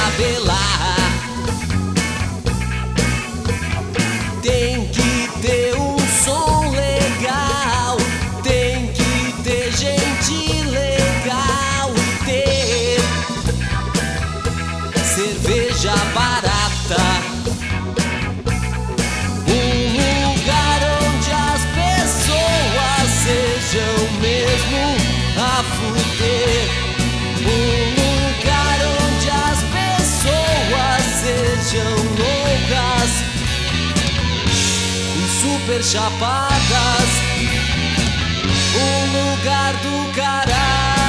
descabelar. Tem que ter um som legal, tem que ter gente legal e ter cerveja barata. Um lugar onde as pessoas sejam mesmo a fuder. Um lugar onde as pessoas sejam loucas e super chapadas. Um lugar do caralho.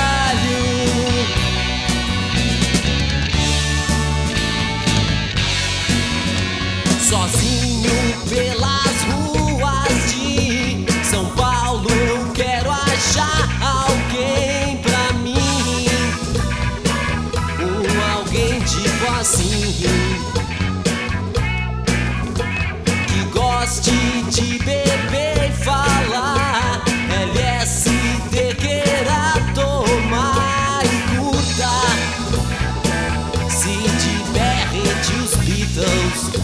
Sozinho pelas ruas de São Paulo eu quero achar alguém pra mim. Alguém tipo assim, que goste de beber e falar LSD, queira tomar e curta. Se tiver rede os Beatles.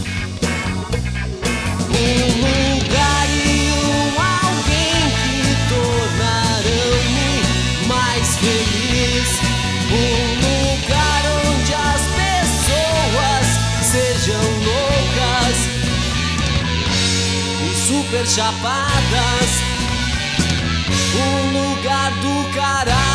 Um lugar e alguém que tornarão-me mais feliz. Um lugar onde as pessoas sejam loucas e super chapadas. Um lugar do caralho.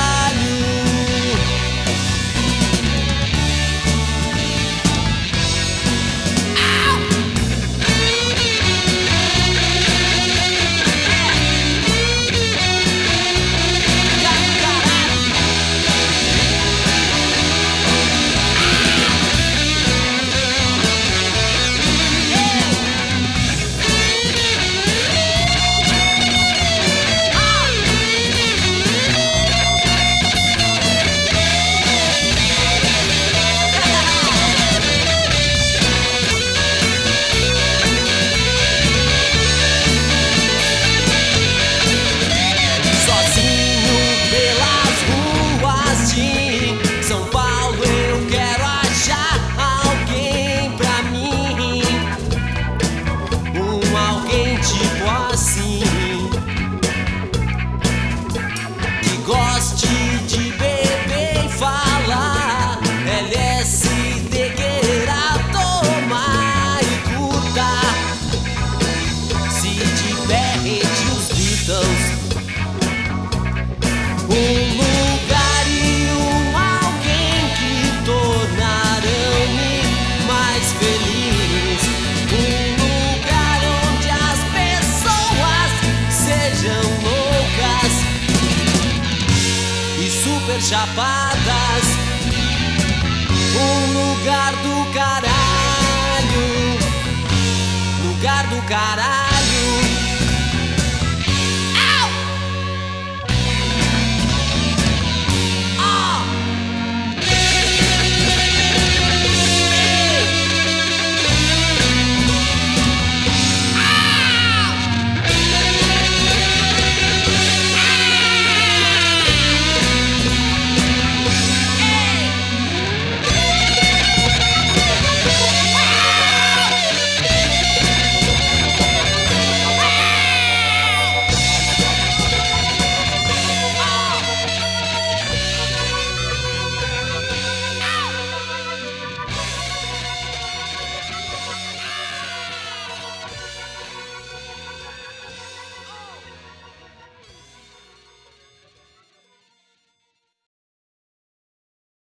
São Paulo eu quero achar alguém pra mim. Alguém tipo assim, que goste de beber e falar LSD, queira tomar e curta. Se tiver rede os Beatles. Lugar e alguém que tornarão-me mais feliz. Lugar onde as pessoas sejam loucas e super chapadas. Lugar do caralho. Lugar do caralho.